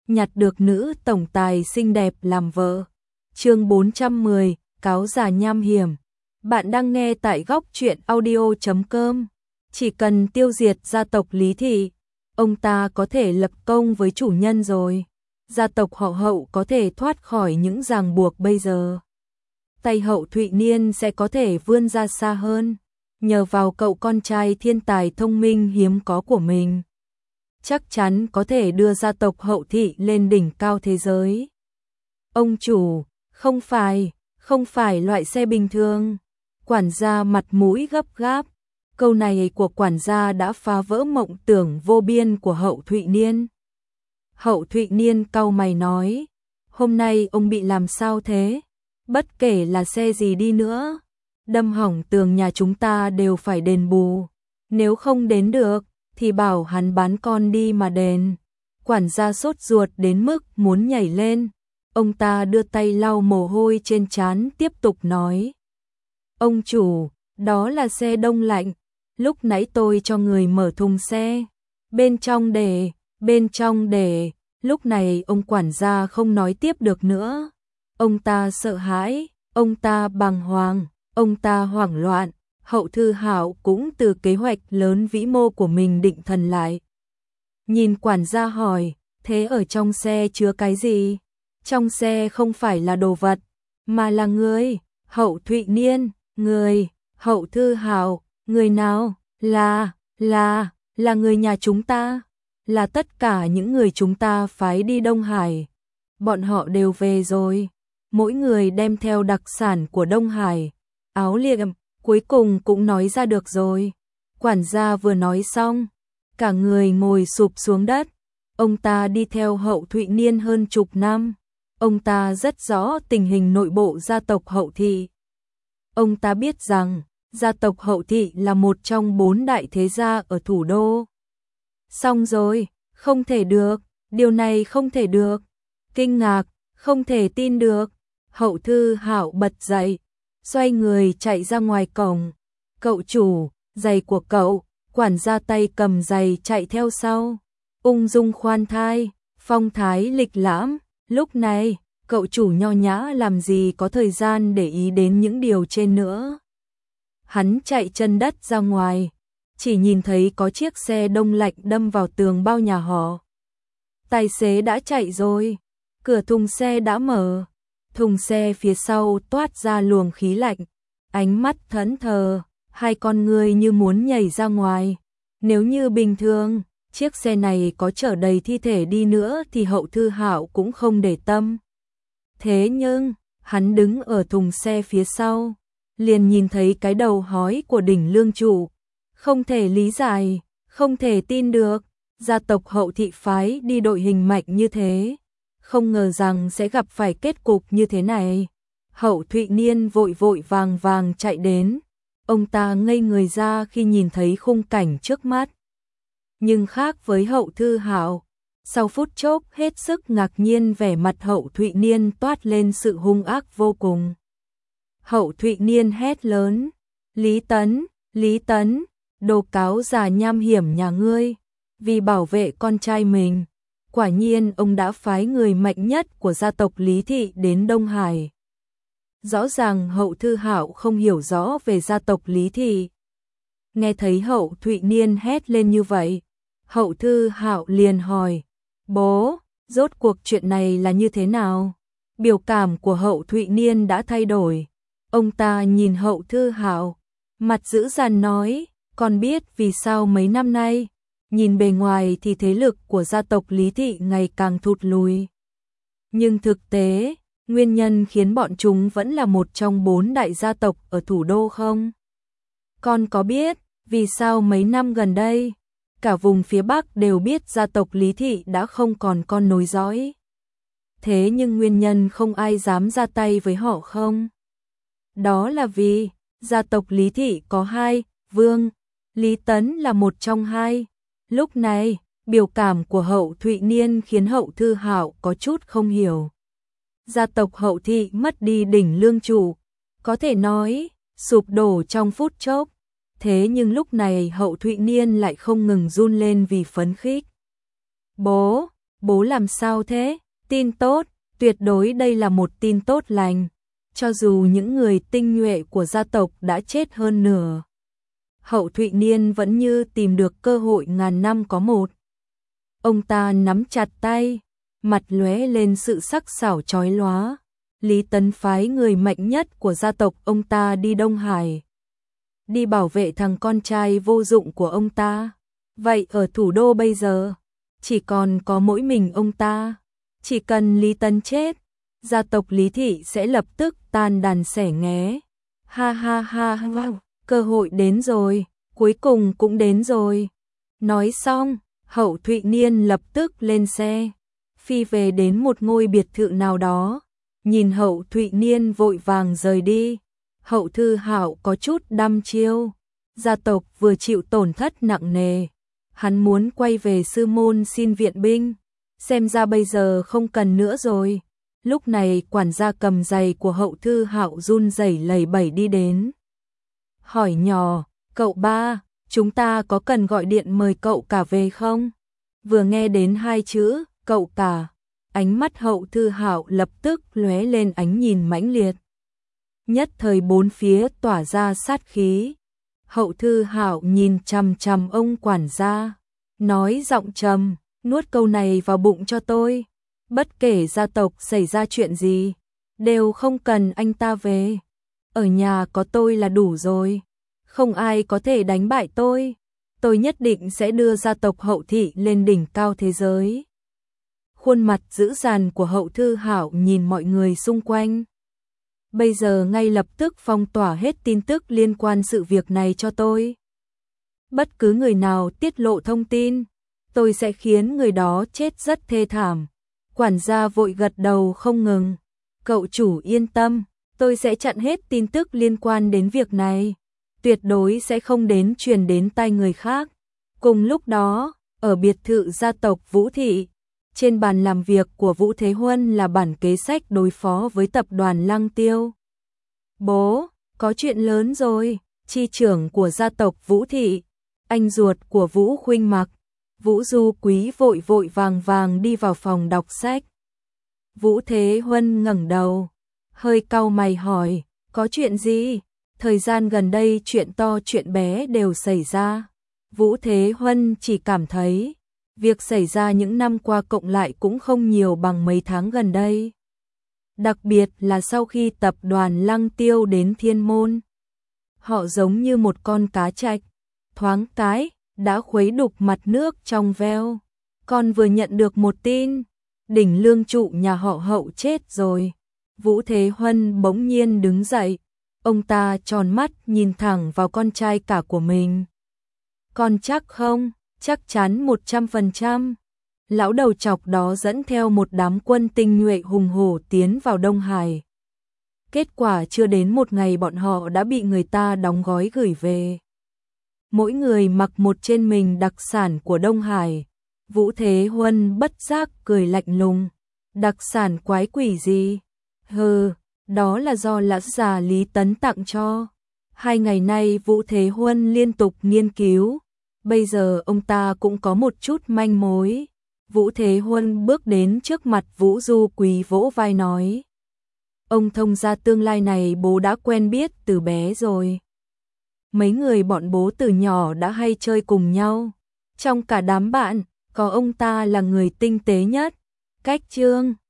nhặt được nữ tổng tài xinh đẹp làm vợ. Chương 410, cáo già nham hiểm. Bạn đang nghe tại góc truyện audio.com. Chỉ cần tiêu diệt gia tộc Lý Thị, ông ta có thể lập công với chủ nhân rồi. Gia tộc họ Hậu có thể thoát khỏi những ràng buộc bây giờ. Tay Hậu Thụy Niên sẽ có thể vươn ra xa hơn. Nhờ vào cậu con trai thiên tài thông minh hiếm có của mình, chắc chắn có thể đưa gia tộc Hậu Thị lên đỉnh cao thế giới. Ông chủ, không phải loại xe bình thường. Quản gia mặt mũi gấp gáp. Câu này của quản gia đã phá vỡ mộng tưởng vô biên của Hậu Thụy Niên. Hậu Thụy Niên cau mày nói, hôm nay ông bị làm sao thế? Bất kể là xe gì đi nữa, đâm hỏng tường nhà chúng ta đều phải đền bù. Nếu không đến được, thì bảo hắn bán con đi mà đền. Quản gia sốt ruột đến mức muốn nhảy lên. Ông ta đưa tay lau mồ hôi trên trán tiếp tục nói. Ông chủ, đó là xe đông lạnh. Lúc nãy tôi cho người mở thùng xe. Bên trong để. Lúc này ông quản gia không nói tiếp được nữa. Ông ta sợ hãi, ông ta bàng hoàng, ông ta hoảng loạn. Hậu Thư Hạo cũng từ kế hoạch lớn vĩ mô của mình định thần lại. Nhìn quản gia hỏi, thế ở trong xe chứa cái gì? Trong xe không phải là đồ vật, mà là người. Hậu Thụy Niên, người. Hậu Thư Hạo, người nào? Là người nhà chúng ta. Là tất cả những người chúng ta phái đi Đông Hải. Bọn họ đều về rồi. Mỗi người đem theo đặc sản của Đông Hải. Áo liệm, cuối cùng cũng nói ra được rồi. Quản gia vừa nói xong, cả người ngồi sụp xuống đất. Ông ta đi theo Hậu Thụy Niên hơn chục năm. Ông ta rất rõ tình hình nội bộ gia tộc Hậu Thị. Ông ta biết rằng, gia tộc Hậu Thị là một trong 4 đại thế gia ở thủ đô. Xong rồi, không thể được, điều này không thể được. Kinh ngạc, không thể tin được. Hậu Thư Hạo bật dậy, xoay người chạy ra ngoài cổng. Cậu chủ, giày của cậu. Quản gia tay cầm giày chạy theo sau. Ung dung khoan thai, phong thái lịch lãm. Lúc này, cậu chủ nho nhã làm gì có thời gian để ý đến những điều trên nữa. Hắn chạy chân đất ra ngoài, chỉ nhìn thấy có chiếc xe đông lạnh đâm vào tường bao nhà họ. Tài xế đã chạy rồi, cửa thùng xe đã mở, thùng xe phía sau toát ra luồng khí lạnh, ánh mắt thẫn thờ, hai con người như muốn nhảy ra ngoài. Nếu như bình thường, chiếc xe này có chở đầy thi thể đi nữa thì Hậu Thư Hạo cũng không để tâm. Thế nhưng, hắn đứng ở thùng xe phía sau, liền nhìn thấy cái đầu hói của đỉnh lương trụ. Không thể lý giải, không thể tin được, gia tộc Hậu Thị phái đi đội hình mạnh như thế. Không ngờ rằng sẽ gặp phải kết cục như thế này. Hậu Thụy Niên vội vàng chạy đến. Ông ta ngây người ra khi nhìn thấy khung cảnh trước mắt. Nhưng khác với Hậu Thư Hạo, sau phút chốc hết sức ngạc nhiên vẻ mặt Hậu Thụy Niên toát lên sự hung ác vô cùng. Hậu Thụy Niên hét lớn, Lý Tấn, đồ cáo già nham hiểm nhà ngươi, vì bảo vệ con trai mình, quả nhiên ông đã phái người mạnh nhất của gia tộc Lý Thị đến Đông Hải. Rõ ràng Hậu Thư Hạo không hiểu rõ về gia tộc Lý Thị. Nghe thấy Hậu Thụy Niên hét lên như vậy, Hậu Thư Hạo liền hỏi, bố, rốt cuộc chuyện này là như thế nào? Biểu cảm của Hậu Thụy Niên đã thay đổi. Ông ta nhìn Hậu Thư Hạo, mặt dữ dằn nói, con biết vì sao mấy năm nay, nhìn bề ngoài thì thế lực của gia tộc Lý Thị ngày càng thụt lùi. Nhưng thực tế, nguyên nhân khiến bọn chúng vẫn là một trong 4 đại gia tộc ở thủ đô không? Con có biết vì sao mấy năm gần đây, cả vùng phía Bắc đều biết gia tộc Lý Thị đã không còn con nối dõi. Thế nhưng nguyên nhân không ai dám ra tay với họ không? Đó là vì gia tộc Lý Thị có 2 vương, Lý Tấn là một trong 2. Lúc này, biểu cảm của Hậu Thụy Niên khiến Hậu Thư Hạo có chút không hiểu. Gia tộc Hậu Thị mất đi đỉnh lương trụ, có thể nói sụp đổ trong phút chốc. Thế nhưng lúc này Hậu Thụy Niên lại không ngừng run lên vì phấn khích. Bố, Bố làm sao thế? Tin tốt, tuyệt đối đây là một tin tốt lành. Cho dù những người tinh nhuệ của gia tộc đã chết hơn nửa, Hậu Thụy Niên vẫn như tìm được cơ hội ngàn năm có một. Ông ta nắm chặt tay, mặt lóe lên sự sắc sảo chói lóa. Lý Tấn phái người mạnh nhất của gia tộc ông ta đi Đông Hải, đi bảo vệ thằng con trai vô dụng của ông ta. Vậy ở thủ đô bây giờ, chỉ còn có mỗi mình ông ta. Chỉ cần Lý Tấn chết, gia tộc Lý Thị sẽ lập tức tan đàn xẻ nghé. Ha ha ha, wow, cơ hội đến rồi, cuối cùng cũng đến rồi. Nói xong, Hậu Thụy Niên lập tức lên xe, phi về đến một ngôi biệt thự nào đó. Nhìn Hậu Thụy Niên vội vàng rời đi, Hậu Thư Hạo có chút đăm chiêu. Gia tộc vừa chịu tổn thất nặng nề, hắn muốn quay về sư môn xin viện binh, xem ra bây giờ không cần nữa rồi. Lúc này quản gia cầm giày của Hậu Thư Hạo run rẩy lẩy bẩy đi đến, hỏi nhỏ, cậu ba, chúng ta có cần gọi điện mời cậu cả về không? Vừa nghe đến hai chữ, cậu cả, ánh mắt Hậu Thư Hạo lập tức lóe lên ánh nhìn mãnh liệt. Nhất thời bốn phía tỏa ra sát khí. Hậu Thư Hạo nhìn chằm chằm ông quản gia, nói giọng trầm, nuốt câu này vào bụng cho tôi. Bất kể gia tộc xảy ra chuyện gì, đều không cần anh ta về. Ở nhà có tôi là đủ rồi. Không ai có thể đánh bại tôi. Tôi nhất định sẽ đưa gia tộc Hậu Thị lên đỉnh cao thế giới. Khuôn mặt dữ dằn của Hậu Thư Hạo nhìn mọi người xung quanh. Bây giờ ngay lập tức phong tỏa hết tin tức liên quan sự việc này cho tôi. Bất cứ người nào tiết lộ thông tin, tôi sẽ khiến người đó chết rất thê thảm. Quản gia vội gật đầu không ngừng. Cậu chủ yên tâm, tôi sẽ chặn hết tin tức liên quan đến việc này. Tuyệt đối sẽ không đến truyền đến tai người khác. Cùng lúc đó, ở biệt thự gia tộc Vũ Thị, trên bàn làm việc của Vũ Thế Huân là bản kế sách đối phó với tập đoàn Lăng Tiêu. Bố, có chuyện lớn rồi, chi trưởng của gia tộc Vũ Thị, anh ruột của Vũ Khuynh Mặc, Vũ Du Quý vội vội vàng vàng đi vào phòng đọc sách. Vũ Thế Huân ngẩng đầu, hơi cau mày hỏi, có chuyện gì? Thời gian gần đây chuyện to chuyện bé đều xảy ra. Vũ Thế Huân chỉ cảm thấy việc xảy ra những năm qua cộng lại cũng không nhiều bằng mấy tháng gần đây. Đặc biệt là sau khi tập đoàn Lăng Tiêu đến Thiên Môn. Họ giống như một con cá trạch, thoáng cái, đã khuấy đục mặt nước trong veo. Con vừa nhận được một tin, đỉnh lương trụ nhà họ Hậu chết rồi. Vũ Thế Huân bỗng nhiên đứng dậy. Ông ta tròn mắt nhìn thẳng vào con trai cả của mình. Con chắc không? Chắc chắn 100%. Lão đầu chọc đó dẫn theo một đám quân tinh nhuệ hùng hổ tiến vào Đông Hải. Kết quả chưa đến một ngày bọn họ đã bị người ta đóng gói gửi về. Mỗi người mặc một trên mình đặc sản của Đông Hải. Vũ Thế Huân bất giác cười lạnh lùng. Đặc sản quái quỷ gì? Hừ, đó là do lão già Lý Tấn tặng cho. 2 ngày nay Vũ Thế Huân liên tục nghiên cứu. Bây giờ ông ta cũng có một chút manh mối. Vũ Thế Huân bước đến trước mặt Vũ Du Quý vỗ vai nói. Ông thông gia tương lai này bố đã quen biết từ bé rồi. Mấy người bọn bố từ nhỏ đã hay chơi cùng nhau. Trong cả đám bạn, có ông ta là người tinh tế nhất. Cách trương,